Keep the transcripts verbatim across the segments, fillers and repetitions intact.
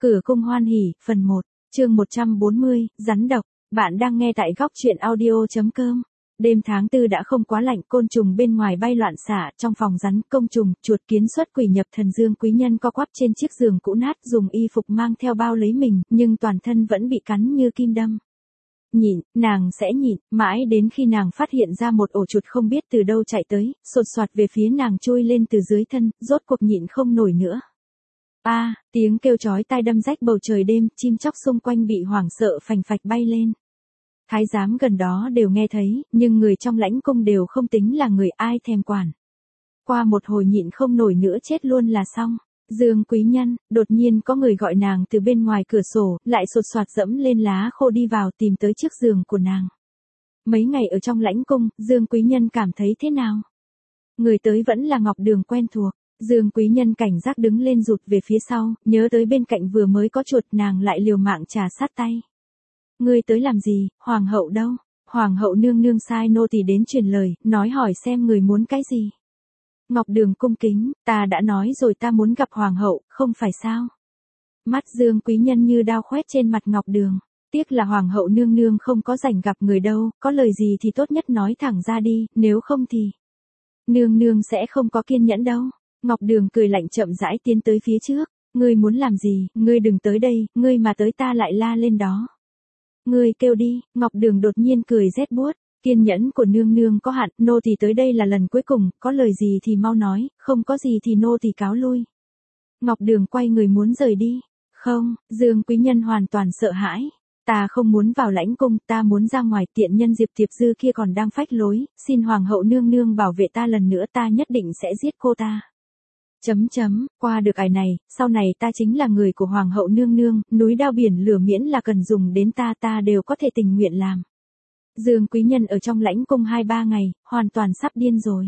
Cửa cung hoan hỉ, phần một, chương một trăm bốn mươi, rắn độc. Bạn đang nghe tại góc truyện audio.com. Đêm tháng tư đã không quá lạnh, côn trùng bên ngoài bay loạn xạ, trong phòng rắn, công trùng, chuột kiến xuất quỷ nhập thần. Dương Quý Nhân co quắp trên chiếc giường cũ nát, dùng y phục mang theo bao lấy mình, nhưng toàn thân vẫn bị cắn như kim đâm. Nhịn, nàng sẽ nhịn, mãi đến khi nàng phát hiện ra một ổ chuột không biết từ đâu chạy tới, sột soạt về phía nàng chui lên từ dưới thân, rốt cuộc nhịn không nổi nữa. A, à, tiếng kêu chói tai đâm rách bầu trời đêm, chim chóc xung quanh bị hoảng sợ phành phạch bay lên. Thái giám gần đó đều nghe thấy, nhưng người trong lãnh cung đều không tính là người, ai thèm quản. Qua một hồi nhịn không nổi nữa chết luôn là xong. Dương Quý Nhân, đột nhiên có người gọi nàng từ bên ngoài cửa sổ, lại sột soạt dẫm lên lá khô đi vào tìm tới trước giường của nàng. Mấy ngày ở trong lãnh cung, Dương Quý Nhân cảm thấy thế nào? Người tới vẫn là Ngọc Đường quen thuộc. Dương Quý Nhân cảnh giác đứng lên rụt về phía sau, nhớ tới bên cạnh vừa mới có chuột, nàng lại liều mạng trà sát tay. Ngươi tới làm gì, hoàng hậu đâu? Hoàng hậu nương nương sai nô tỳ đến truyền lời, nói hỏi xem người muốn cái gì. Ngọc Đường cung kính, ta đã nói rồi ta muốn gặp hoàng hậu, không phải sao? Mắt Dương Quý Nhân như đao khoét trên mặt Ngọc Đường. Tiếc là hoàng hậu nương nương không có rảnh gặp người đâu, có lời gì thì tốt nhất nói thẳng ra đi, nếu không thì nương nương sẽ không có kiên nhẫn đâu. Ngọc Đường cười lạnh chậm rãi tiến tới phía trước. Ngươi muốn làm gì, ngươi đừng tới đây, ngươi mà tới ta lại la lên đó. Ngươi kêu đi. Ngọc Đường đột nhiên cười rét buốt. Kiên nhẫn của nương nương có hạn, nô tỳ tới đây là lần cuối cùng, có lời gì thì mau nói, không có gì thì nô tỳ cáo lui. Ngọc Đường quay người muốn rời đi. Không, Dương Quý Nhân hoàn toàn sợ hãi. Ta không muốn vào lãnh cung, ta muốn ra ngoài. Tiện nhân Diệp Tiệp Dư kia còn đang phách lối, xin hoàng hậu nương nương bảo vệ ta lần nữa, ta nhất định sẽ giết cô ta. Chấm chấm, qua được ải này, sau này ta chính là người của hoàng hậu nương nương, núi đao biển lửa miễn là cần dùng đến ta ta đều có thể tình nguyện làm. Dương Quý Nhân ở trong lãnh cung hai ba ngày, hoàn toàn sắp điên rồi.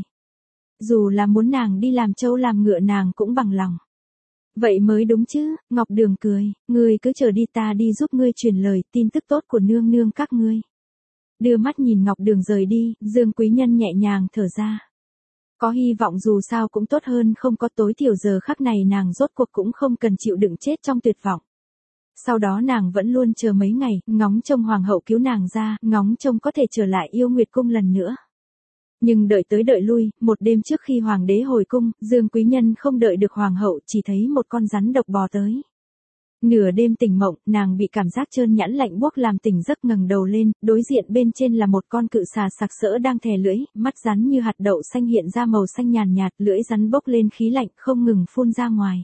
Dù là muốn nàng đi làm trâu làm ngựa nàng cũng bằng lòng. Vậy mới đúng chứ, Ngọc Đường cười, ngươi cứ chờ đi, ta đi giúp ngươi truyền lời tin tức tốt của nương nương các ngươi. Đưa mắt nhìn Ngọc Đường rời đi, Dương Quý Nhân nhẹ nhàng thở ra. Có hy vọng dù sao cũng tốt hơn không có, tối thiểu giờ khắc này nàng rốt cuộc cũng không cần chịu đựng chết trong tuyệt vọng. Sau đó nàng vẫn luôn chờ mấy ngày, ngóng trông hoàng hậu cứu nàng ra, ngóng trông có thể trở lại Yêu Nguyệt cung lần nữa. Nhưng đợi tới đợi lui, một đêm trước khi hoàng đế hồi cung, Dương Quý Nhân không đợi được hoàng hậu, chỉ thấy một con rắn độc bò tới. Nửa đêm tỉnh mộng, nàng bị cảm giác trơn nhẵn lạnh buốt làm tỉnh giấc, ngẩng đầu lên, đối diện bên trên là một con cự xà sặc sỡ đang thè lưỡi, mắt rắn như hạt đậu xanh hiện ra màu xanh nhàn nhạt, lưỡi rắn bốc lên khí lạnh không ngừng phun ra ngoài.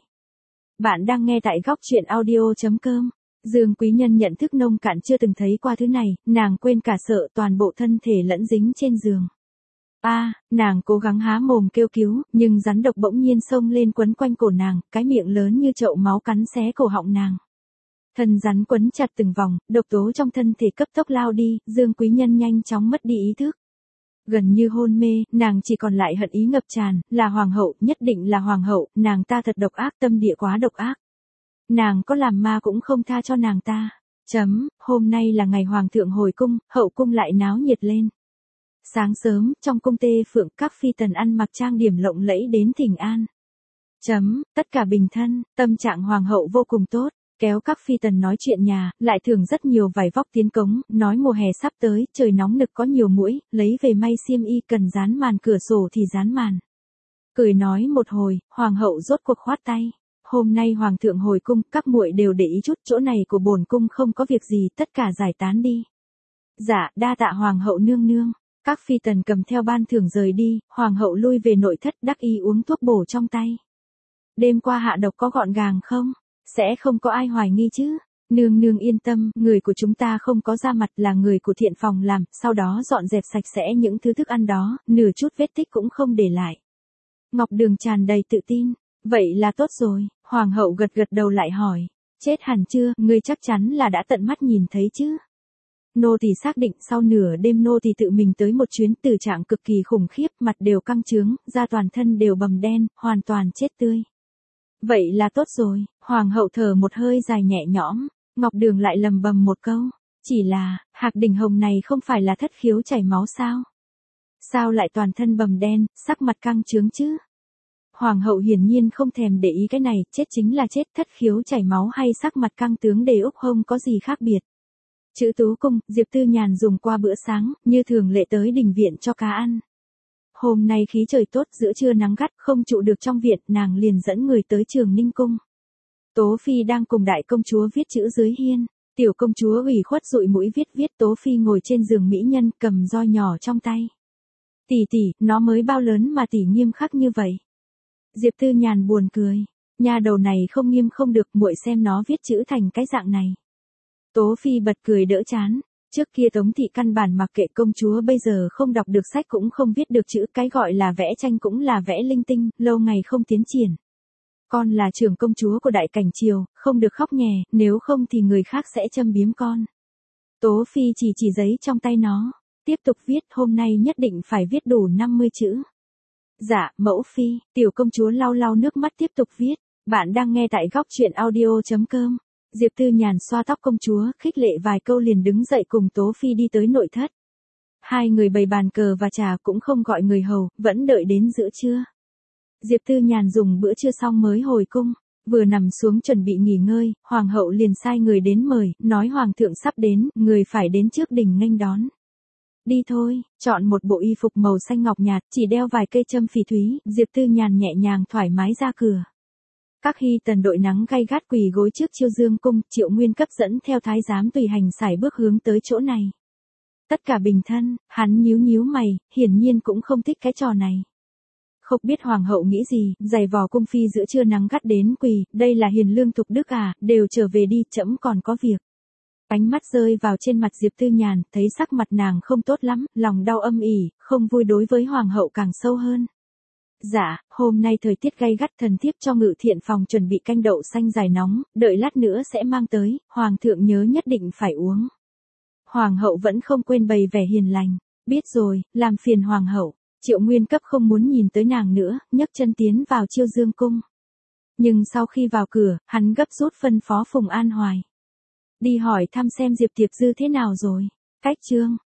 Bạn đang nghe tại góc truyện audio.com. Dương Quý Nhân nhận thức nông cạn chưa từng thấy qua thứ này, nàng quên cả sợ, toàn bộ thân thể lẫn dính trên giường. A, à, nàng cố gắng há mồm kêu cứu, nhưng rắn độc bỗng nhiên xông lên quấn quanh cổ nàng, cái miệng lớn như chậu máu cắn xé cổ họng nàng. Thân rắn quấn chặt từng vòng, độc tố trong thân thể cấp tốc lao đi, Dương Quý Nhân nhanh chóng mất đi ý thức. Gần như hôn mê, nàng chỉ còn lại hận ý ngập tràn, là hoàng hậu, nhất định là hoàng hậu, nàng ta thật độc ác, tâm địa quá độc ác. Nàng có làm ma cũng không tha cho nàng ta. Chấm, hôm nay là ngày hoàng thượng hồi cung, hậu cung lại náo nhiệt lên. Sáng sớm, trong cung Tê Phượng, các phi tần ăn mặc trang điểm lộng lẫy đến thỉnh an. Chấm, tất cả bình thân, tâm trạng hoàng hậu vô cùng tốt, kéo các phi tần nói chuyện nhà, lại thường rất nhiều vải vóc tiến cống, nói mùa hè sắp tới, trời nóng nực có nhiều muỗi, lấy về may xiêm y, cần dán màn cửa sổ thì dán màn. Cười nói một hồi, hoàng hậu rốt cuộc khoát tay. Hôm nay hoàng thượng hồi cung, các muội đều để ý chút, chỗ này của bổn cung không có việc gì, tất cả giải tán đi. Dạ, đa tạ hoàng hậu nương nương. Các phi tần cầm theo ban thưởng rời đi, hoàng hậu lui về nội thất đắc ý uống thuốc bổ trong tay. Đêm qua hạ độc có gọn gàng không? Sẽ không có ai hoài nghi chứ? Nương nương yên tâm, người của chúng ta không có ra mặt, là người của thiện phòng làm, sau đó dọn dẹp sạch sẽ những thứ thức ăn đó, nửa chút vết tích cũng không để lại. Ngọc Đường tràn đầy tự tin. Vậy là tốt rồi, hoàng hậu gật gật đầu lại hỏi. Chết hẳn chưa, ngươi chắc chắn là đã tận mắt nhìn thấy chứ? Nô tỳ xác định sau nửa đêm nô tỳ tự mình tới một chuyến, tử trạng cực kỳ khủng khiếp, mặt đều căng trướng, da toàn thân đều bầm đen, hoàn toàn chết tươi. Vậy là tốt rồi, hoàng hậu thở một hơi dài nhẹ nhõm, Ngọc Đường lại lầm bầm một câu. Chỉ là, Hạc Đình Hồng này không phải là thất khiếu chảy máu sao? Sao lại toàn thân bầm đen, sắc mặt căng trướng chứ? Hoàng hậu hiển nhiên không thèm để ý cái này, chết chính là chết, thất khiếu chảy máu hay sắc mặt căng tướng đề úc không có gì khác biệt. Chữ Tú Cung, Diệp Tư Nhàn dùng qua bữa sáng, như thường lệ tới đình viện cho cá ăn. Hôm nay khí trời tốt, giữa trưa nắng gắt, không trụ được trong viện, nàng liền dẫn người tới Trường Ninh Cung. Tố Phi đang cùng đại công chúa viết chữ dưới hiên. Tiểu công chúa ủy khuất dụi mũi viết viết, Tố Phi ngồi trên giường mỹ nhân, cầm roi nhỏ trong tay. Tỷ tỷ, nó mới bao lớn mà tỷ nghiêm khắc như vậy. Diệp Tư Nhàn buồn cười, nha đầu này không nghiêm không được, muội xem nó viết chữ thành cái dạng này. Tố Phi bật cười đỡ chán, trước kia Tống thị căn bản mặc kệ công chúa bây giờ không đọc được sách cũng không viết được chữ, cái gọi là vẽ tranh cũng là vẽ linh tinh, lâu ngày không tiến triển. Con là trưởng công chúa của đại cảnh triều, không được khóc nhè, nếu không thì người khác sẽ châm biếm con. Tố Phi chỉ chỉ giấy trong tay nó, tiếp tục viết, hôm nay nhất định phải viết đủ năm mươi chữ. Dạ, mẫu phi, tiểu công chúa lau lau nước mắt tiếp tục viết. Bạn đang nghe tại góc truyện audio chấm com. Diệp Tư Nhàn xoa tóc công chúa, khích lệ vài câu liền đứng dậy cùng Tố Phi đi tới nội thất. Hai người bày bàn cờ và trà cũng không gọi người hầu, vẫn đợi đến giữa trưa. Diệp Tư Nhàn dùng bữa trưa xong mới hồi cung, vừa nằm xuống chuẩn bị nghỉ ngơi, hoàng hậu liền sai người đến mời, nói hoàng thượng sắp đến, người phải đến trước đình nghênh đón. Đi thôi, chọn một bộ y phục màu xanh ngọc nhạt, chỉ đeo vài cây châm phỉ thúy, Diệp Tư Nhàn nhẹ nhàng thoải mái ra cửa. Các hy tần đội nắng gay gắt quỳ gối trước Chiêu Dương cung, Triệu Nguyên cấp dẫn theo thái giám tùy hành sải bước hướng tới chỗ này. Tất cả bình thân, hắn nhíu nhíu mày, hiển nhiên cũng không thích cái trò này. Không biết hoàng hậu nghĩ gì, giày vò cung phi giữa trưa nắng gắt đến quỳ, đây là hiền lương thục đức à, đều trở về đi, trẫm còn có việc. Ánh mắt rơi vào trên mặt Diệp Tư Nhàn, thấy sắc mặt nàng không tốt lắm, lòng đau âm ỉ, không vui đối với hoàng hậu càng sâu hơn. Dạ, hôm nay thời tiết gay gắt, thần thiếp cho ngự thiện phòng chuẩn bị canh đậu xanh dài nóng, đợi lát nữa sẽ mang tới, hoàng thượng nhớ nhất định phải uống. Hoàng hậu vẫn không quên bày vẻ hiền lành, biết rồi, làm phiền hoàng hậu. Triệu Nguyên cấp không muốn nhìn tới nàng nữa, nhấc chân tiến vào Chiêu Dương cung. Nhưng sau khi vào cửa, hắn gấp rút phân phó Phùng An Hoài. Đi hỏi thăm xem Diệp Tiệp Dư thế nào rồi. Cách chương,